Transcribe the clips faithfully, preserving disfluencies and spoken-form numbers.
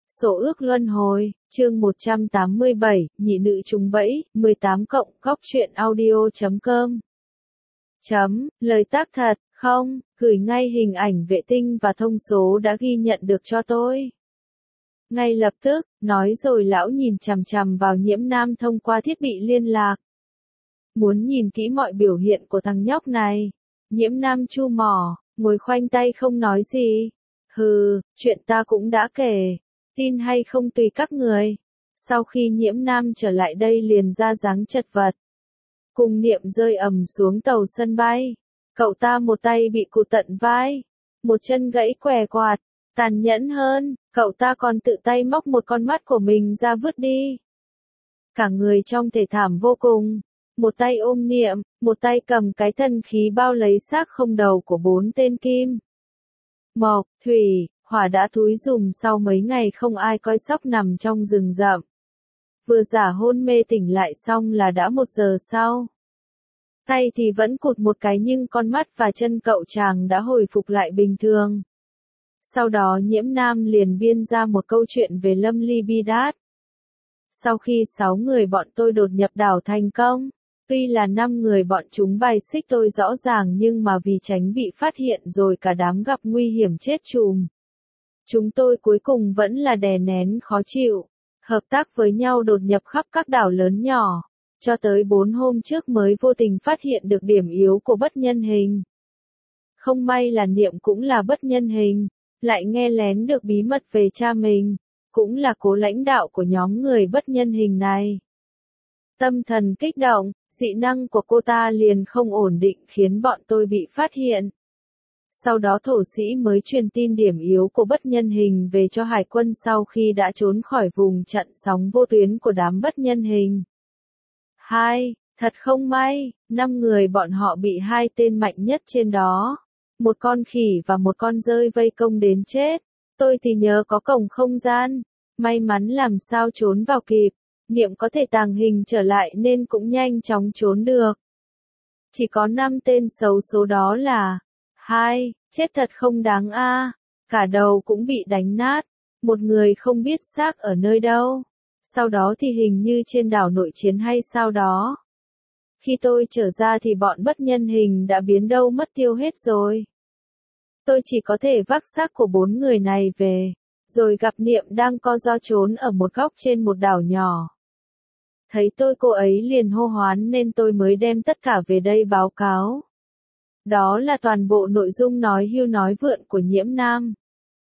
Số ước luân hồi, chương một trăm tám mươi bảy, nhị nữ trúng bẫy, mười tám cộng, góc truyện audio chấm com. Chấm, lời tác thật, không, gửi ngay hình ảnh vệ tinh và thông số đã ghi nhận được cho tôi. Ngay lập tức, nói rồi lão nhìn chằm chằm vào Nhiễm Nam thông qua thiết bị liên lạc. Muốn nhìn kỹ mọi biểu hiện của thằng nhóc này. Nhiễm Nam chu mỏ, ngồi khoanh tay không nói gì. Hừ, chuyện ta cũng đã kể. Tin hay không tùy các người. Sau khi Nhiễm Nam trở lại đây liền ra dáng chật vật. Cùng Niệm rơi ầm xuống tàu sân bay. Cậu ta một tay bị cụt tận vai. Một chân gãy què quạt. Tàn nhẫn hơn, cậu ta còn tự tay móc một con mắt của mình ra vứt đi. Cả người trong thể thảm vô cùng. Một tay ôm Niệm, một tay cầm cái thần khí bao lấy xác không đầu của bốn tên Kim. Mộc, Thủy, Hỏa đã thúi rùm sau mấy ngày không ai coi sóc nằm trong rừng rậm. Vừa giả hôn mê tỉnh lại xong là đã một giờ sau. Tay thì vẫn cụt một cái nhưng con mắt và chân cậu chàng đã hồi phục lại bình thường. Sau đó Nhiễm Nam liền biên ra một câu chuyện về Lâm Ly Bi Đát. Sau khi sáu người bọn tôi đột nhập đảo thành công, tuy là năm người bọn chúng bài xích tôi rõ ràng nhưng mà vì tránh bị phát hiện rồi cả đám gặp nguy hiểm chết chùm. Chúng tôi cuối cùng vẫn là đè nén khó chịu, hợp tác với nhau đột nhập khắp các đảo lớn nhỏ, cho tới bốn hôm trước mới vô tình phát hiện được điểm yếu của bất nhân hình. Không may là Niệm cũng là bất nhân hình, lại nghe lén được bí mật về cha mình, cũng là cố lãnh đạo của nhóm người bất nhân hình này. Tâm thần kích động, dị năng của cô ta liền không ổn định khiến bọn tôi bị phát hiện. Sau đó thổ sĩ mới truyền tin điểm yếu của bất nhân hình về cho hải quân sau khi đã trốn khỏi vùng chặn sóng vô tuyến của đám bất nhân hình. Hai, thật không may, năm người bọn họ bị hai tên mạnh nhất trên đó. Một con khỉ và một con dơi vây công đến chết. Tôi thì nhớ có cổng không gian. May mắn làm sao trốn vào kịp. Niệm có thể tàng hình trở lại nên cũng nhanh chóng trốn được. Chỉ có năm tên xấu số đó là hai, chết thật không đáng a, cả đầu cũng bị đánh nát, một người không biết xác ở nơi đâu. Sau đó thì hình như trên đảo nội chiến hay sao đó. Khi tôi trở ra thì bọn bất nhân hình đã biến đâu mất tiêu hết rồi. Tôi chỉ có thể vác xác của bốn người này về, rồi gặp Niệm đang co ro trốn ở một góc trên một đảo nhỏ. Thấy tôi cô ấy liền hô hoán nên tôi mới đem tất cả về đây báo cáo. Đó là toàn bộ nội dung nói hưu nói vượn của Nhiễm Nam.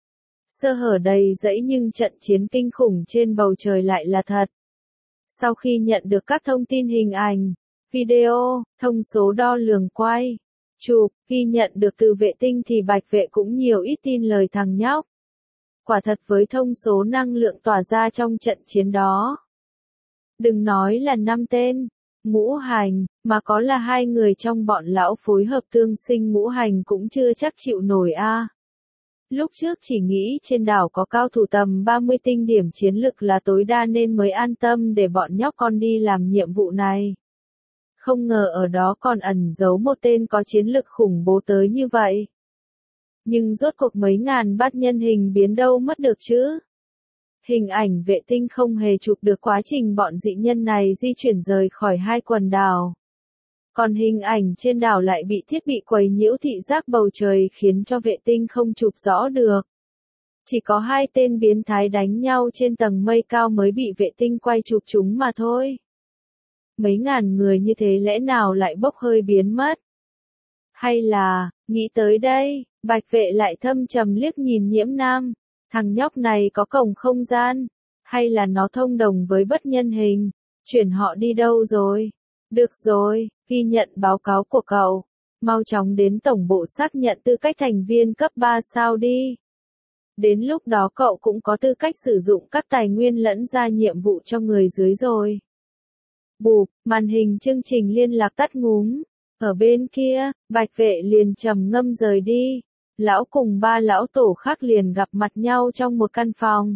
Sơ hở đầy rẫy nhưng trận chiến kinh khủng trên bầu trời lại là thật. Sau khi nhận được các thông tin hình ảnh, video, thông số đo lường quay, chụp, ghi nhận được từ vệ tinh thì Bạch Vệ cũng nhiều ít tin lời thằng nhóc. Quả thật với thông số năng lượng tỏa ra trong trận chiến đó. Đừng nói là năm tên, ngũ hành, mà có là hai người trong bọn lão phối hợp tương sinh ngũ hành cũng chưa chắc chịu nổi a. Lúc trước chỉ nghĩ trên đảo có cao thủ tầm ba mươi tinh điểm chiến lực là tối đa nên mới an tâm để bọn nhóc con đi làm nhiệm vụ này. Không ngờ ở đó còn ẩn giấu một tên có chiến lực khủng bố tới như vậy. Nhưng rốt cuộc mấy ngàn bát nhân hình biến đâu mất được chứ. Hình ảnh vệ tinh không hề chụp được quá trình bọn dị nhân này di chuyển rời khỏi hai quần đảo. Còn hình ảnh trên đảo lại bị thiết bị quấy nhiễu thị giác bầu trời khiến cho vệ tinh không chụp rõ được. Chỉ có hai tên biến thái đánh nhau trên tầng mây cao mới bị vệ tinh quay chụp chúng mà thôi. Mấy ngàn người như thế lẽ nào lại bốc hơi biến mất? Hay là, nghĩ tới đây, Bạch Vệ lại thâm trầm liếc nhìn Nhiễm Nam. Thằng nhóc này có cổng không gian, hay là nó thông đồng với bất nhân hình, chuyển họ đi đâu rồi? Được rồi, ghi nhận báo cáo của cậu, mau chóng đến tổng bộ xác nhận tư cách thành viên cấp ba sao đi. Đến lúc đó cậu cũng có tư cách sử dụng các tài nguyên lẫn ra nhiệm vụ cho người dưới rồi. Bụp, màn hình chương trình liên lạc tắt ngúm, ở bên kia, Bạch Vệ liền trầm ngâm rời đi. Lão cùng ba lão tổ khác liền gặp mặt nhau trong một căn phòng.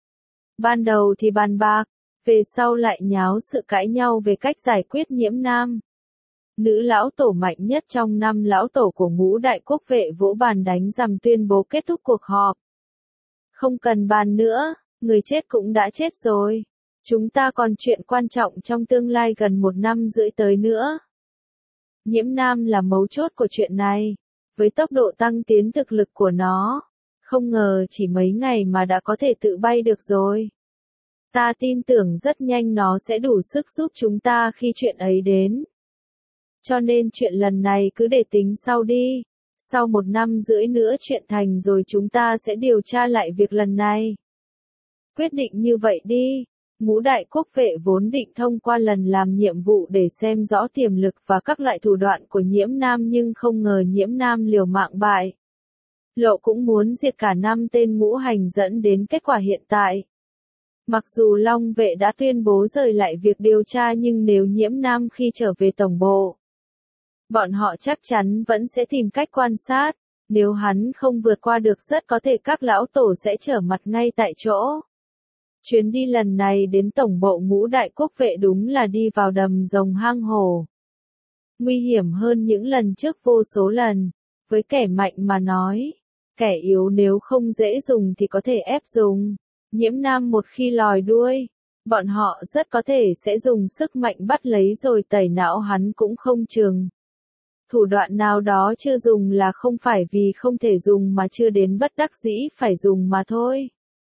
Ban đầu thì bàn bạc, về sau lại nháo sự cãi nhau về cách giải quyết Nhiễm Nam. Nữ lão tổ mạnh nhất trong năm lão tổ của ngũ đại quốc vệ vỗ bàn đánh rằm tuyên bố kết thúc cuộc họp. Không cần bàn nữa, Người chết cũng đã chết rồi. Chúng ta còn chuyện quan trọng trong tương lai gần một năm rưỡi tới nữa. Nhiễm nam là mấu chốt của chuyện này. Với tốc độ tăng tiến thực lực của nó, không ngờ chỉ mấy ngày mà đã có thể tự bay được rồi. Ta tin tưởng rất nhanh nó sẽ đủ sức giúp chúng ta khi chuyện ấy đến. Cho nên chuyện lần này cứ để tính sau đi. Sau một năm rưỡi nữa chuyện thành rồi chúng ta sẽ điều tra lại việc lần này. Quyết định như vậy đi. Ngũ đại quốc vệ vốn định thông qua lần làm nhiệm vụ để xem rõ tiềm lực và các loại thủ đoạn của nhiễm nam nhưng không ngờ nhiễm nam liều mạng bại. Lộ cũng muốn diệt cả năm tên ngũ hành dẫn đến kết quả hiện tại. Mặc dù Long vệ đã tuyên bố rời lại việc điều tra nhưng nếu nhiễm nam khi trở về tổng bộ, bọn họ chắc chắn vẫn sẽ tìm cách quan sát. Nếu hắn không vượt qua được rất có thể các lão tổ sẽ trở mặt ngay tại chỗ. Chuyến đi lần này đến tổng bộ ngũ đại quốc vệ đúng là đi vào đầm rồng hang hổ. Nguy hiểm hơn những lần trước vô số lần. Với kẻ mạnh mà nói, kẻ yếu nếu không dễ dùng thì có thể ép dùng. Nhiễm nam một khi lòi đuôi, bọn họ rất có thể sẽ dùng sức mạnh bắt lấy rồi tẩy não hắn cũng không chừng. Thủ đoạn nào đó chưa dùng là không phải vì không thể dùng mà chưa đến bất đắc dĩ phải dùng mà thôi.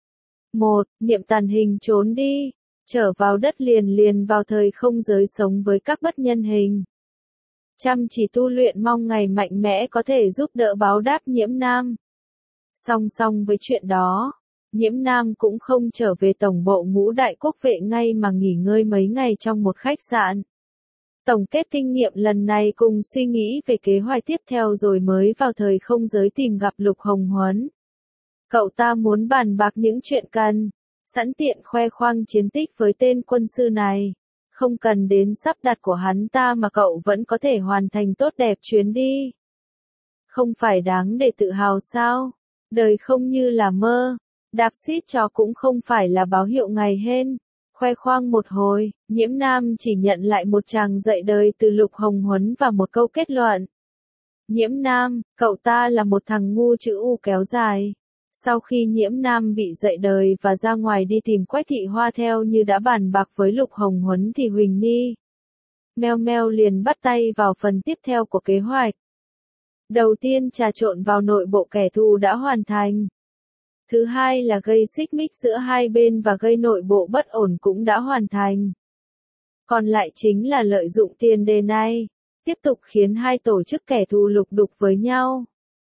một. Niệm tàn hình trốn đi, trở vào đất liền liền vào thời không giới sống với các bất nhân hình. Chăm chỉ tu luyện mong ngày mạnh mẽ có thể giúp đỡ báo đáp nhiễm nam. Song song với chuyện đó, nhiễm nam cũng không trở về tổng bộ ngũ đại quốc vệ ngay mà nghỉ ngơi mấy ngày trong một khách sạn. Tổng kết kinh nghiệm lần này cùng suy nghĩ về kế hoạch tiếp theo rồi mới vào thời không giới tìm gặp Lục Hồng Huấn. Cậu ta muốn bàn bạc những chuyện cần, sẵn tiện khoe khoang chiến tích với tên quân sư này. Không cần đến sắp đặt của hắn ta mà cậu vẫn có thể hoàn thành tốt đẹp chuyến đi. Không phải đáng để tự hào sao? Đời không như là mơ. Đạp xít cho cũng không phải là báo hiệu ngày hên. Khoe khoang một hồi, nhiễm nam chỉ nhận lại một tràng dạy đời từ Lục Hồng Huấn và một câu kết luận. Nhiễm nam, cậu ta là một thằng ngu chữ U kéo dài. Sau khi nhiễm nam bị dạy đời và ra ngoài đi tìm Quách Thị Hoa theo như đã bàn bạc với Lục Hồng Huấn thì Huỳnh Ni Meo Meo liền bắt tay vào phần tiếp theo của kế hoạch. Đầu tiên trà trộn vào nội bộ kẻ thù đã hoàn thành. Thứ hai là gây xích mích giữa hai bên và gây nội bộ bất ổn cũng đã hoàn thành. Còn lại chính là lợi dụng tiền đề này, tiếp tục khiến hai tổ chức kẻ thù lục đục với nhau.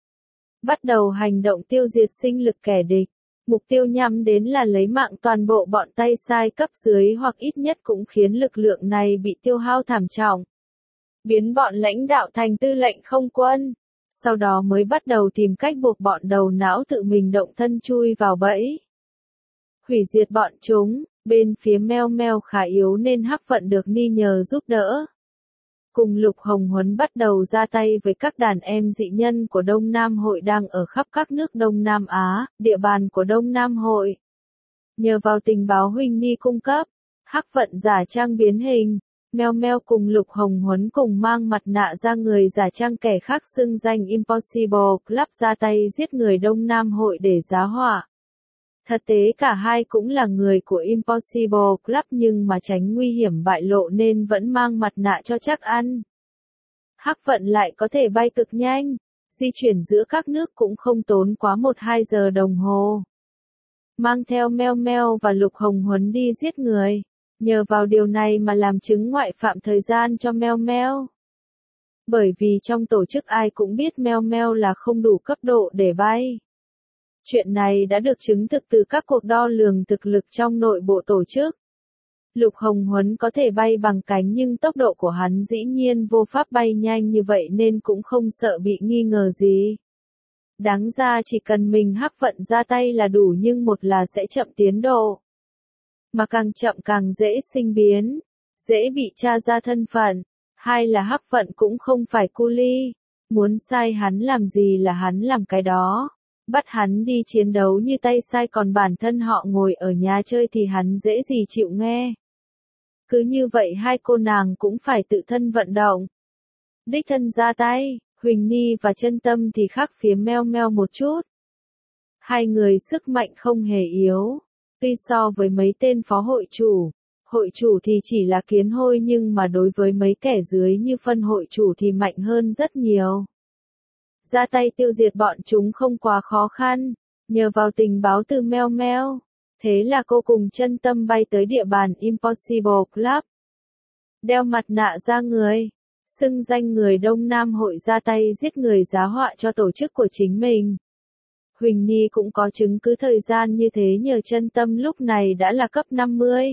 Bắt đầu hành động tiêu diệt sinh lực kẻ địch. Mục tiêu nhắm đến là lấy mạng toàn bộ bọn tay sai cấp dưới hoặc ít nhất cũng khiến lực lượng này bị tiêu hao thảm trọng. Biến bọn lãnh đạo thành tư lệnh không quân. Sau đó mới bắt đầu tìm cách buộc bọn đầu não tự mình động thân chui vào bẫy. Hủy diệt bọn chúng, bên phía Meo Meo khá yếu nên Hắc Vận được Ni nhờ giúp đỡ. Cùng Lục Hồng Huấn bắt đầu ra tay với các đàn em dị nhân của Đông Nam Hội đang ở khắp các nước Đông Nam Á, địa bàn của Đông Nam Hội. Nhờ vào tình báo Huỳnh Ni cung cấp, Hắc Vận giả trang biến hình, Meo Meo cùng Lục Hồng Huấn cùng mang mặt nạ ra người giả trang kẻ khác xưng danh Impossible Club ra tay giết người Đông Nam Hội để giá họa. Thật tế cả hai cũng là người của Impossible Club nhưng mà tránh nguy hiểm bại lộ nên vẫn mang mặt nạ cho chắc ăn. Hắc Vận lại có thể bay cực nhanh, di chuyển giữa các nước cũng không tốn quá một hai giờ đồng hồ. Mang theo Meo Meo và Lục Hồng Huấn đi giết người, nhờ vào điều này mà làm chứng ngoại phạm thời gian cho Meo Meo. Bởi vì trong tổ chức ai cũng biết Meo Meo là không đủ cấp độ để bay. Chuyện này đã được chứng thực từ các cuộc đo lường thực lực trong nội bộ tổ chức. Lục Hồng Huấn có thể bay bằng cánh nhưng tốc độ của hắn dĩ nhiên vô pháp bay nhanh như vậy nên cũng không sợ bị nghi ngờ gì. Đáng ra chỉ cần mình Hắc Vận ra tay là đủ nhưng một là sẽ chậm tiến độ. Mà càng chậm càng dễ sinh biến, dễ bị tra ra thân phận. Hai là Hắc Vận cũng không phải cu li. Muốn sai hắn làm gì là hắn làm cái đó. Bắt hắn đi chiến đấu như tay sai còn bản thân họ ngồi ở nhà chơi thì hắn dễ gì chịu nghe. Cứ như vậy hai cô nàng cũng phải tự thân vận động. Đích thân ra tay, Huỳnh Ni và Chân Tâm thì khác phía Meo Meo một chút. Hai người sức mạnh không hề yếu. Tuy so với mấy tên phó hội chủ, hội chủ thì chỉ là kiến hôi nhưng mà đối với mấy kẻ dưới như phân hội chủ thì mạnh hơn rất nhiều. Ra tay tiêu diệt bọn chúng không quá khó khăn, nhờ vào tình báo từ Meo Meo. Thế là cô cùng chân tâm bay tới địa bàn Impossible Club. Đeo mặt nạ ra người, xưng danh người Đông Nam hội ra tay giết người giá họa cho tổ chức của chính mình. Huỳnh Nhi cũng có chứng cứ thời gian như thế nhờ chân tâm lúc này đã là cấp năm mươi.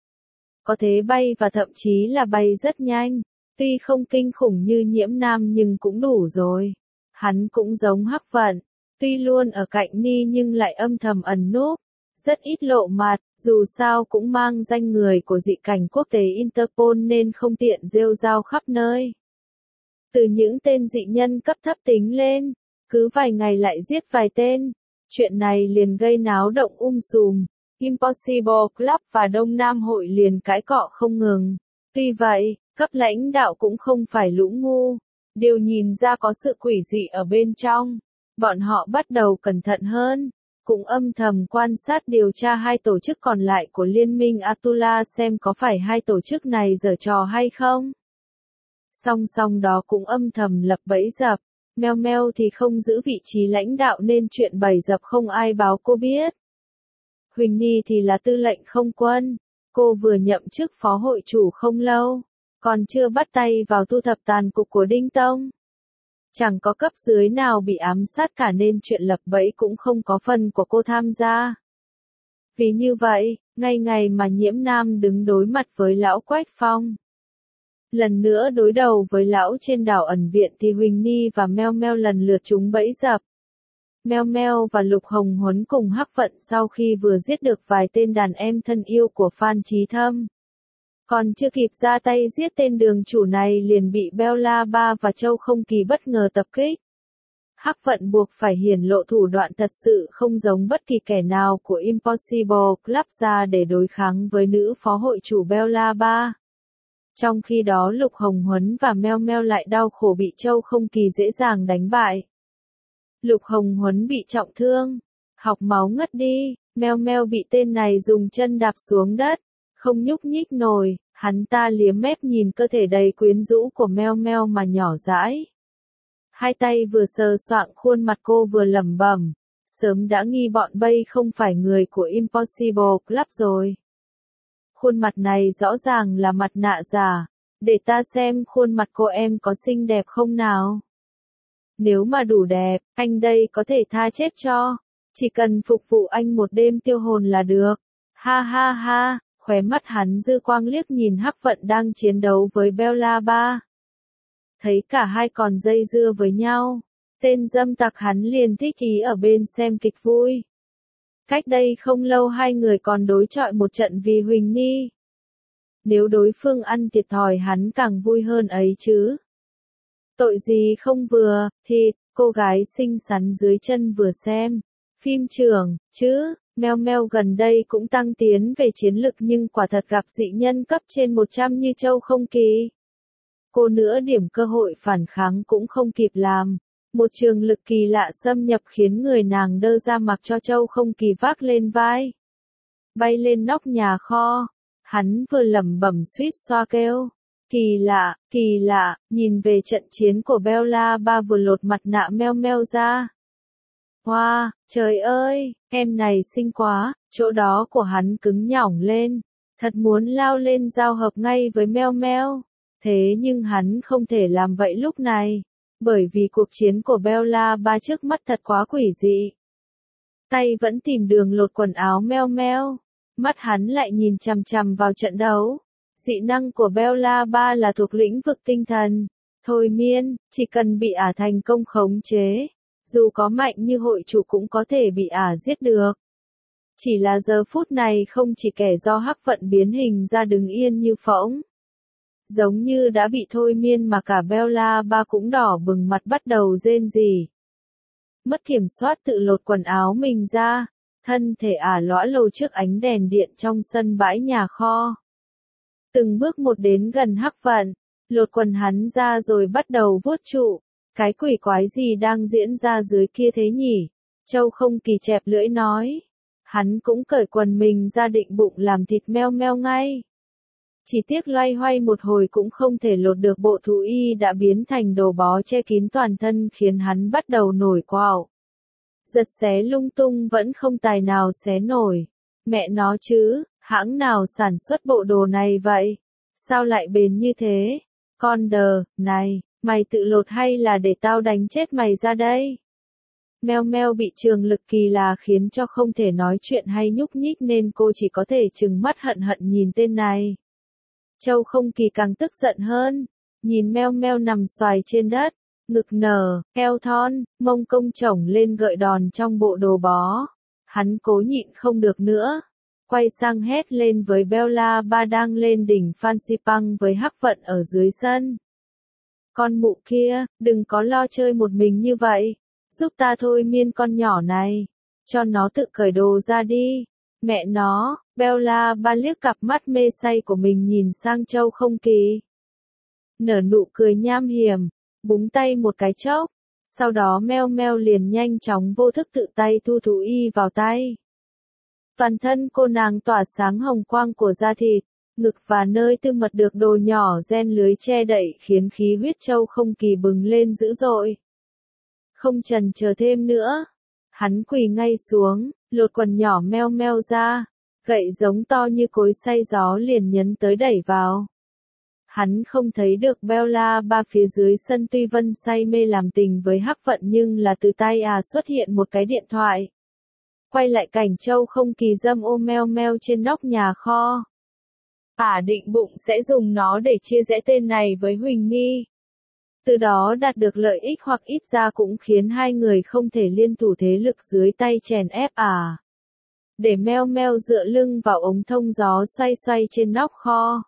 Có thế bay và thậm chí là bay rất nhanh, tuy không kinh khủng như Nhiễm Nam nhưng cũng đủ rồi. Hắn cũng giống Hắc Vận, tuy luôn ở cạnh Ni nhưng lại âm thầm ẩn núp, rất ít lộ mặt, dù sao cũng mang danh người của dị cảnh quốc tế Interpol nên không tiện rêu rao khắp nơi. Từ những tên dị nhân cấp thấp tính lên, cứ vài ngày lại giết vài tên, chuyện này liền gây náo động um sùm. Impossible Club và Đông Nam hội liền cãi cọ không ngừng. Tuy vậy, cấp lãnh đạo cũng không phải lũ ngu, đều nhìn ra có sự quỷ dị ở bên trong. Bọn họ bắt đầu cẩn thận hơn, cũng âm thầm quan sát điều tra hai tổ chức còn lại của Liên minh Atula xem có phải hai tổ chức này giở trò hay không. Song song đó cũng âm thầm lập bẫy dập. Meo Meo thì không giữ vị trí lãnh đạo nên chuyện bẫy dập không ai báo cô biết. Huỳnh Nhi thì là tư lệnh không quân, cô vừa nhậm chức phó hội chủ không lâu, còn chưa bắt tay vào thu thập tàn cục của Đinh Tông. Chẳng có cấp dưới nào bị ám sát cả nên chuyện lập bẫy cũng không có phần của cô tham gia. Vì như vậy, ngay ngày mà Nhiễm Nam đứng đối mặt với lão Quách Phong. Lần nữa đối đầu với lão trên đảo ẩn viện thì Huỳnh Nhi và Meo Meo lần lượt trúng bẫy dập. Meo Meo và Lục Hồng Huấn cùng Hắc Vận sau khi vừa giết được vài tên đàn em thân yêu của Phan Chí Thâm. Còn chưa kịp ra tay giết tên đường chủ này liền bị Bella Ba và Châu Không Kỳ bất ngờ tập kích. Hắc Vận buộc phải hiển lộ thủ đoạn thật sự không giống bất kỳ kẻ nào của Impossible Club ra để đối kháng với nữ phó hội chủ Bella Ba. Trong khi đó Lục Hồng Huấn và Meo Meo lại đau khổ bị Châu Không Kỳ dễ dàng đánh bại. Lục Hồng Huấn bị trọng thương, học máu ngất đi, Meo Meo bị tên này dùng chân đạp xuống đất, không nhúc nhích nổi, hắn ta liếm mép nhìn cơ thể đầy quyến rũ của Meo Meo mà nhỏ dãi. Hai tay vừa sờ soạng khuôn mặt cô vừa lẩm bẩm, sớm đã nghi bọn Bay không phải người của Impossible Club rồi. Khuôn mặt này rõ ràng là mặt nạ giả, để ta xem khuôn mặt cô em có xinh đẹp không nào. Nếu mà đủ đẹp, anh đây có thể tha chết cho, chỉ cần phục vụ anh một đêm tiêu hồn là được. Ha ha ha, khóe mắt hắn dư quang liếc nhìn Hắc Vận đang chiến đấu với Bella Ba. Thấy cả hai còn dây dưa với nhau, tên dâm tặc hắn liền thích ý ở bên xem kịch vui. Cách đây không lâu hai người còn đối chọi một trận vì Huỳnh Nhi. Nếu đối phương ăn thiệt thòi hắn càng vui hơn ấy chứ. Tội gì không vừa, thịt, cô gái xinh xắn dưới chân vừa xem. Phim trường, chứ, Meo Meo gần đây cũng tăng tiến về chiến lực nhưng quả thật gặp dị nhân cấp trên một trăm như Châu Không Kỳ. Cô nữa điểm cơ hội phản kháng cũng không kịp làm. Một trường lực kỳ lạ xâm nhập khiến người nàng đơ ra mặc cho Châu Không Kỳ vác lên vai. Bay lên nóc nhà kho, hắn vừa lẩm bẩm suýt xoa kêu. Kỳ lạ, kỳ lạ, nhìn về trận chiến của Bella Ba vừa lột mặt nạ Meo Meo ra. Wow, trời ơi, em này xinh quá, chỗ đó của hắn cứng nhỏng lên, thật muốn lao lên giao hợp ngay với Meo Meo. Thế nhưng hắn không thể làm vậy lúc này, bởi vì cuộc chiến của Bella Ba trước mắt thật quá quỷ dị. Tay vẫn tìm đường lột quần áo Meo Meo, mắt hắn lại nhìn chằm chằm vào trận đấu. Dị năng của Bella Ba là thuộc lĩnh vực tinh thần, thôi miên, chỉ cần bị ả thành công khống chế, dù có mạnh như hội chủ cũng có thể bị ả giết được. Chỉ là giờ phút này không chỉ kẻ do Hắc Vận biến hình ra đứng yên như phỗng. Giống như đã bị thôi miên mà cả Bella Ba cũng đỏ bừng mặt bắt đầu rên rỉ. Mất kiểm soát tự lột quần áo mình ra, thân thể ả lõa lồ trước ánh đèn điện trong sân bãi nhà kho. Từng bước một đến gần Hắc Vận, lột quần hắn ra rồi bắt đầu vuốt trụ. Cái quỷ quái gì đang diễn ra dưới kia thế nhỉ? Châu Không Kỳ chẹp lưỡi nói. Hắn cũng cởi quần mình ra định bụng làm thịt meo meo ngay. Chỉ tiếc loay hoay một hồi cũng không thể lột được bộ thú y đã biến thành đồ bó che kín toàn thân khiến hắn bắt đầu nổi quạo. Giật xé lung tung vẫn không tài nào xé nổi. Mẹ nó chứ, hãng nào sản xuất bộ đồ này vậy? Sao lại bền như thế? Con đờ, này, mày tự lột hay là để tao đánh chết mày ra đây? Meo meo bị trường lực kỳ lạ khiến cho không thể nói chuyện hay nhúc nhích nên cô chỉ có thể trừng mắt hận hận nhìn tên này. Châu Không Kỳ càng tức giận hơn, nhìn meo meo nằm xoài trên đất, ngực nở, eo thon, mông công chổng lên gợi đòn trong bộ đồ bó. Hắn cố nhịn không được nữa, quay sang hét lên với Bella Ba đang lên đỉnh Fansipan với Hắc Vận ở dưới sân. Con mụ kia, đừng có lo chơi một mình như vậy, giúp ta thôi miên con nhỏ này, cho nó tự cởi đồ ra đi. Mẹ nó, Bella Ba liếc cặp mắt mê say của mình nhìn sang Châu Không Kỳ. Nở nụ cười nham hiểm, búng tay một cái chốc, sau đó meo meo liền nhanh chóng vô thức tự tay thu thú y vào tay. Toàn thân cô nàng tỏa sáng hồng quang của da thịt, ngực và nơi tư mật được đồ nhỏ ren lưới che đậy khiến khí huyết Châu Không Kỳ bừng lên dữ dội. Không chần chờ thêm nữa, hắn quỳ ngay xuống, lột quần nhỏ meo meo ra, gậy giống to như cối xay gió liền nhấn tới đẩy vào. Hắn không thấy được Bella Ba phía dưới sân tuy Vân say mê làm tình với Hắc Vận nhưng là từ tay à xuất hiện một cái điện thoại. Quay lại cảnh Châu Không Kỳ dâm ô meo meo trên nóc nhà kho. Ả định bụng sẽ dùng nó để chia rẽ tên này với Huỳnh Nhi. Từ đó đạt được lợi ích hoặc ít ra cũng khiến hai người không thể liên thủ thế lực dưới tay chèn ép Ả. Để meo meo dựa lưng vào ống thông gió xoay xoay trên nóc kho.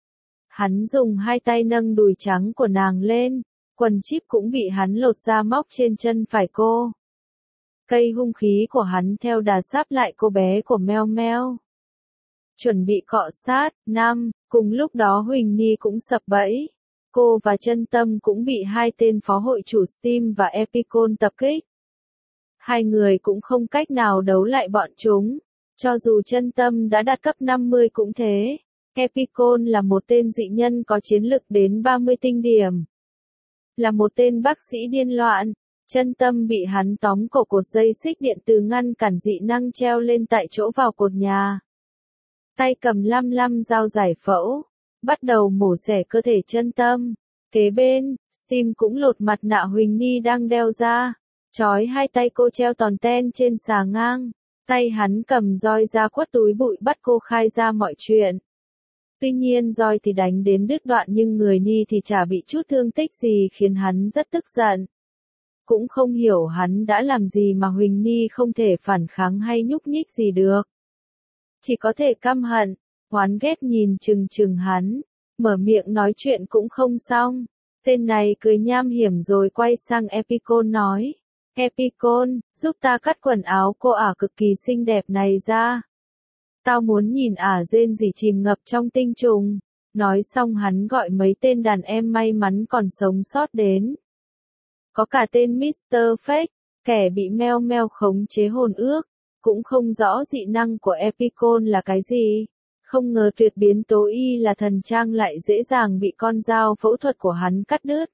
Hắn dùng hai tay nâng đùi trắng của nàng lên, quần chíp cũng bị hắn lột ra móc trên chân phải cô. Cây hung khí của hắn theo đà sáp lại cô bé của meo meo. Chuẩn bị cọ sát, năm, cùng lúc đó Huỳnh Nhi cũng sập bẫy. Cô và Chân Tâm cũng bị hai tên phó hội chủ Steam và Epicon tập kích. Hai người cũng không cách nào đấu lại bọn chúng, cho dù Chân Tâm đã đạt cấp năm mươi cũng thế. Epicon là một tên dị nhân có chiến lực đến ba mươi tinh điểm. Là một tên bác sĩ điên loạn, Chân Tâm bị hắn tóm cổ cột dây xích điện từ ngăn cản dị năng treo lên tại chỗ vào cột nhà. Tay cầm lăm lăm dao giải phẫu, bắt đầu mổ xẻ cơ thể Chân Tâm. Kế bên, Steam cũng lột mặt nạ Huỳnh Nhi đang đeo ra, trói hai tay cô treo tòn ten trên xà ngang. Tay hắn cầm roi ra quất túi bụi bắt cô khai ra mọi chuyện. Tuy nhiên roi thì đánh đến đứt đoạn nhưng người Nhi thì chả bị chút thương tích gì khiến hắn rất tức giận. Cũng không hiểu hắn đã làm gì mà Huỳnh Nhi không thể phản kháng hay nhúc nhích gì được. Chỉ có thể căm hận, oán ghét nhìn chừng chừng hắn, mở miệng nói chuyện cũng không xong. Tên này cười nham hiểm rồi quay sang Epicon nói. Epicon, giúp ta cắt quần áo cô ả cực kỳ xinh đẹp này ra. Tao muốn nhìn ả rên rỉ chìm ngập trong tinh trùng. Nói xong hắn gọi mấy tên đàn em may mắn còn sống sót đến. Có cả tên mít tơ Fake, kẻ bị meo meo khống chế hồn ước. Cũng không rõ dị năng của Epicon là cái gì. Không ngờ tuyệt biến tố y là thần trang lại dễ dàng bị con dao phẫu thuật của hắn cắt đứt.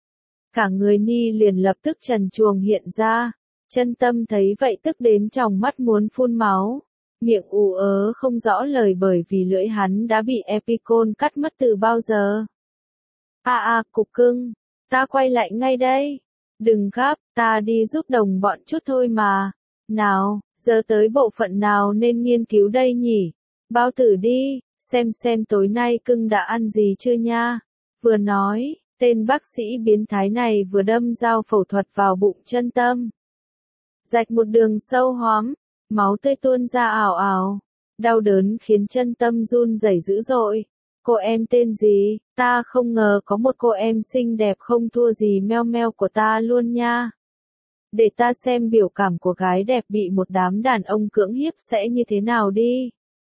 Cả người Ni liền lập tức trần truồng hiện ra. Chân Tâm thấy vậy tức đến tròng mắt muốn phun máu. Miệng ù ớ không rõ lời bởi vì lưỡi hắn đã bị Epicon cắt mất từ bao giờ. À à, cục cưng, ta quay lại ngay đây. Đừng gấp, ta đi giúp đồng bọn chút thôi mà. Nào, giờ tới bộ phận nào nên nghiên cứu đây nhỉ? Bao tử đi, xem xem tối nay cưng đã ăn gì chưa nha. Vừa nói, tên bác sĩ biến thái này vừa đâm dao phẫu thuật vào bụng Chân Tâm. Rạch một đường sâu hoắm, máu tươi tuôn ra ảo ảo. Đau đớn khiến Chân Tâm run rẩy dữ dội. Cô em tên gì? Ta không ngờ có một cô em xinh đẹp không thua gì meo meo của ta luôn nha. Để ta xem biểu cảm của gái đẹp bị một đám đàn ông cưỡng hiếp sẽ như thế nào đi.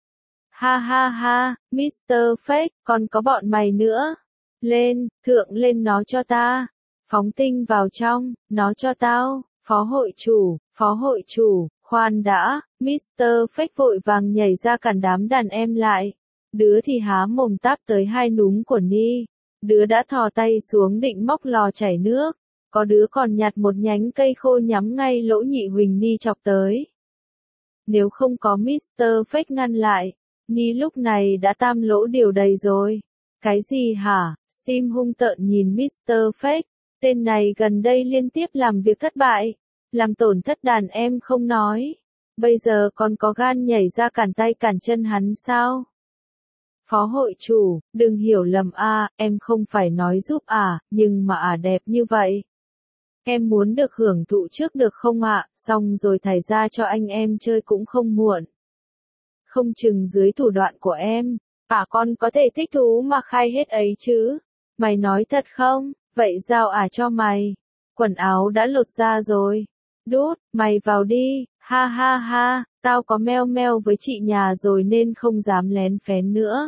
Ha ha ha, mít tơ Fake, còn có bọn mày nữa. Lên, thượng lên nó cho ta. Phóng tinh vào trong, nó cho tao. Phó hội chủ, phó hội chủ, khoan đã, mít tơ Fake vội vàng nhảy ra cản đám đàn em lại. Đứa thì há mồm táp tới hai núm của Ni. Đứa đã thò tay xuống định móc lò chảy nước. Có đứa còn nhặt một nhánh cây khô nhắm ngay lỗ nhị Huỳnh Ni chọc tới. Nếu không có mít tơ Fake ngăn lại, Ni lúc này đã tam lỗ điều đầy rồi. Cái gì hả? Steam hung tợn nhìn mít tơ Fake. Tên này gần đây liên tiếp làm việc thất bại. Làm tổn thất đàn em không nói. Bây giờ còn có gan nhảy ra cản tay cản chân hắn sao? Phó hội chủ, đừng hiểu lầm a, em không phải nói giúp à, nhưng mà à đẹp như vậy. Em muốn được hưởng thụ trước được không ạ, xong rồi thải ra cho anh em chơi cũng không muộn. Không chừng dưới thủ đoạn của em, à con có thể thích thú mà khai hết ấy chứ. Mày nói thật không? Vậy giao à cho mày. Quần áo đã lột ra rồi. Đút, mày vào đi, ha ha ha, tao có meo meo với chị nhà rồi nên không dám lén phén nữa.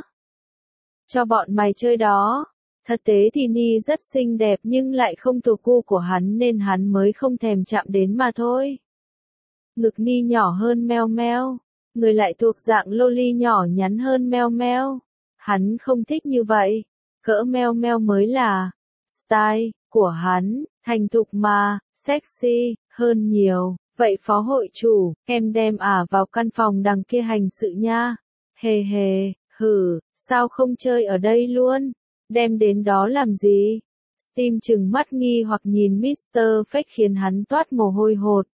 Cho bọn mày chơi đó. Thật tế thì Ni rất xinh đẹp nhưng lại không thuộc gu của hắn nên hắn mới không thèm chạm đến mà thôi. Ngực Ni nhỏ hơn meo meo, người lại thuộc dạng loli nhỏ nhắn hơn meo meo. Hắn không thích như vậy, cỡ meo meo mới là style của hắn, thành thục mà, sexy hơn nhiều. Vậy phó hội chủ, em đem ả vào căn phòng đằng kia hành sự nha. Hề hề, hử, sao không chơi ở đây luôn? Đem đến đó làm gì? Steam trừng mắt nghi hoặc nhìn mít tơ Fake khiến hắn toát mồ hôi hột.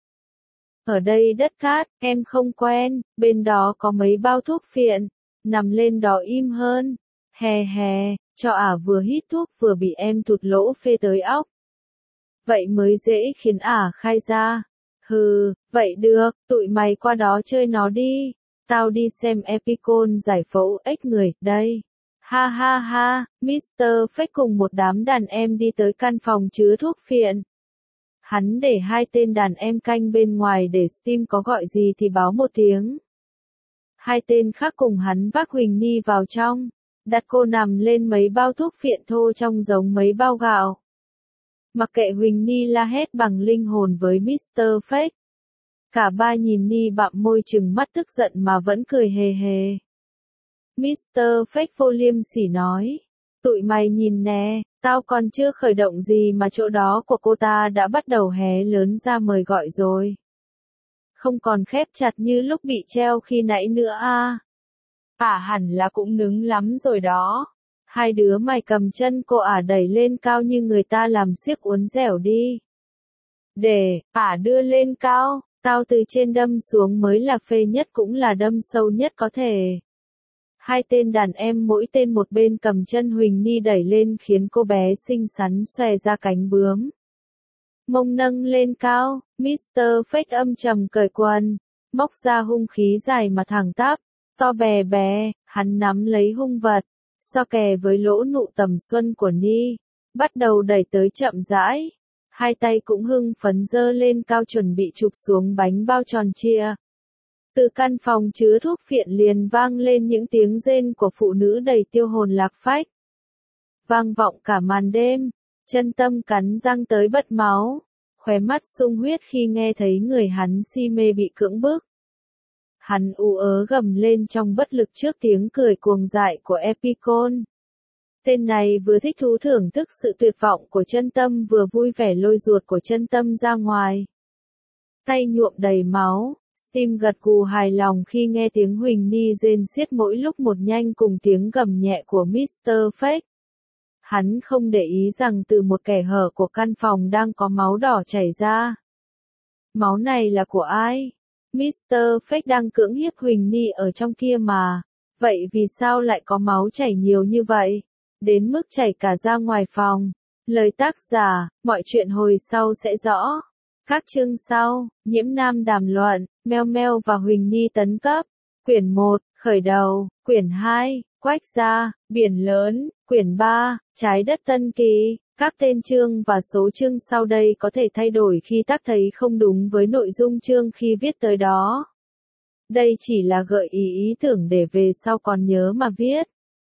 Ở đây đất cát, em không quen, bên đó có mấy bao thuốc phiện, nằm lên đó im hơn. Hè hè, cho ả vừa hít thuốc vừa bị em thụt lỗ phê tới óc. Vậy mới dễ khiến ả khai ra. Hừ, vậy được, tụi mày qua đó chơi nó đi. Tao đi xem Epicon giải phẫu ếch người, đây. Ha ha ha, mít tơ Fake cùng một đám đàn em đi tới căn phòng chứa thuốc phiện. Hắn để hai tên đàn em canh bên ngoài để Steam có gọi gì thì báo một tiếng. Hai tên khác cùng hắn vác Huỳnh Ni vào trong, đặt cô nằm lên mấy bao thuốc phiện thô trông giống mấy bao gạo. Mặc kệ Huỳnh Ni la hét bằng linh hồn với mít tơ Fake. Cả ba nhìn Ni bặm môi trừng mắt tức giận mà vẫn cười hề hề. mít tơ Fake vô liêm sỉ nói. Tụi mày nhìn nè, tao còn chưa khởi động gì mà chỗ đó của cô ta đã bắt đầu hé lớn ra mời gọi rồi. Không còn khép chặt như lúc bị treo khi nãy nữa a. À hẳn là cũng nứng lắm rồi đó. Hai đứa mày cầm chân cô ả đẩy lên cao như người ta làm xiếc uốn dẻo đi. Để, ả đưa lên cao, tao từ trên đâm xuống mới là phê nhất cũng là đâm sâu nhất có thể. Hai tên đàn em mỗi tên một bên cầm chân Huỳnh Ni đẩy lên khiến cô bé xinh xắn xòe ra cánh bướm. Mông nâng lên cao, mít tơ Fake âm trầm cởi quần, móc ra hung khí dài mà thẳng tắp, to bè bè, hắn nắm lấy hung vật, so kè với lỗ nụ tầm xuân của Ni, bắt đầu đẩy tới chậm rãi. Hai tay cũng hưng phấn giơ lên cao chuẩn bị chụp xuống bánh bao tròn chia. Từ căn phòng chứa thuốc phiện liền vang lên những tiếng rên của phụ nữ đầy tiêu hồn lạc phách. Vang vọng cả màn đêm, chân tâm cắn răng tới bật máu, khóe mắt sung huyết khi nghe thấy người hắn si mê bị cưỡng bức. Hắn ú ớ gầm lên trong bất lực trước tiếng cười cuồng dại của Epicon. Tên này vừa thích thú thưởng thức sự tuyệt vọng của chân tâm vừa vui vẻ lôi ruột của chân tâm ra ngoài. Tay nhuộm đầy máu, Steam gật gù hài lòng khi nghe tiếng Huỳnh Ni rên xiết mỗi lúc một nhanh cùng tiếng gầm nhẹ của mít tơ Fake. Hắn không để ý rằng từ một kẻ hở của căn phòng đang có máu đỏ chảy ra. Máu này là của ai? mít tơ Fake đang cưỡng hiếp Huỳnh Ni ở trong kia mà. Vậy vì sao lại có máu chảy nhiều như vậy? Đến mức chảy cả ra ngoài phòng. Lời tác giả, mọi chuyện hồi sau sẽ rõ. Các chương sau, Nhiễm Nam đàm luận, Meo Meo và Huỳnh Ni tấn cấp. Quyển một, khởi đầu, quyển hai, quách gia, biển lớn, quyển ba, trái đất tân kỳ. Các tên chương và số chương sau đây có thể thay đổi khi tác thấy không đúng với nội dung chương khi viết tới đó. Đây chỉ là gợi ý ý tưởng để về sau còn nhớ mà viết.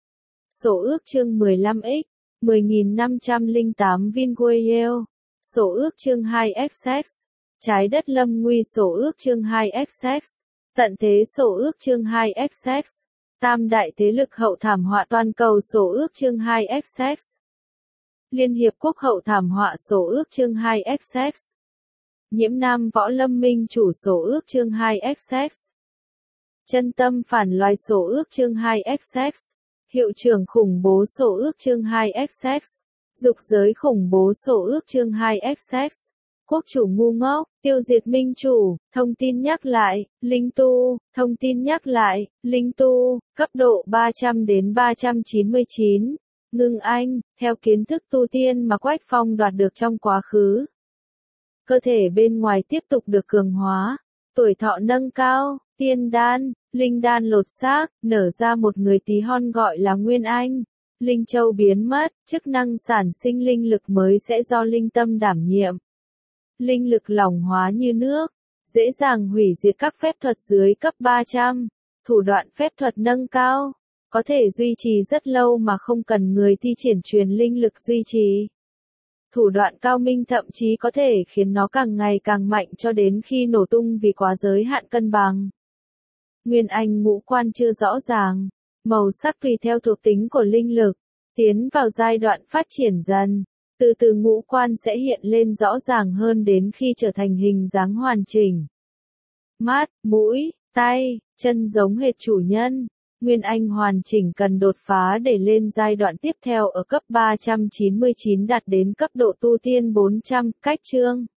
Sổ ước chương mười lăm x, mười nghìn năm trăm lẻ tám Vinguiel. Sổ ước chương hai x x. Trái đất lâm nguy sổ ước chương hai x x. Tận thế sổ ước chương hai x x. Tam đại thế lực hậu thảm họa toàn cầu sổ ước chương hai x x. Liên Hiệp Quốc hậu thảm họa sổ ước chương hai x x. Nhiễm Nam Võ Lâm Minh chủ sổ ước chương hai x x. Chân tâm phản loài sổ ước chương hai x x. Hiệu trưởng khủng bố sổ ước chương hai x x. Dục giới khủng bố sổ ước chương hai x x. Quốc chủ ngu ngốc, tiêu diệt minh chủ, thông tin nhắc lại, linh tu, thông tin nhắc lại, linh tu, cấp độ ba trăm đến ba trăm chín mươi chín. Ngưng Anh, theo kiến thức tu tiên mà Quách Phong đoạt được trong quá khứ. Cơ thể bên ngoài tiếp tục được cường hóa, tuổi thọ nâng cao, tiên đan, linh đan lột xác, nở ra một người tí hon gọi là Nguyên Anh. Linh châu biến mất, chức năng sản sinh linh lực mới sẽ do linh tâm đảm nhiệm. Linh lực lỏng hóa như nước, dễ dàng hủy diệt các phép thuật dưới cấp ba trăm. Thủ đoạn phép thuật nâng cao, có thể duy trì rất lâu mà không cần người thi triển truyền linh lực duy trì. Thủ đoạn cao minh thậm chí có thể khiến nó càng ngày càng mạnh cho đến khi nổ tung vì quá giới hạn cân bằng. Nguyên Anh ngũ quan chưa rõ ràng, màu sắc tùy theo thuộc tính của linh lực, tiến vào giai đoạn phát triển dần. Từ từ ngũ quan sẽ hiện lên rõ ràng hơn đến khi trở thành hình dáng hoàn chỉnh. Mắt, mũi, tay, chân giống hệt chủ nhân. Nguyên Anh hoàn chỉnh cần đột phá để lên giai đoạn tiếp theo ở cấp ba trăm chín mươi chín đạt đến cấp độ tu tiên bốn trăm, cách chương.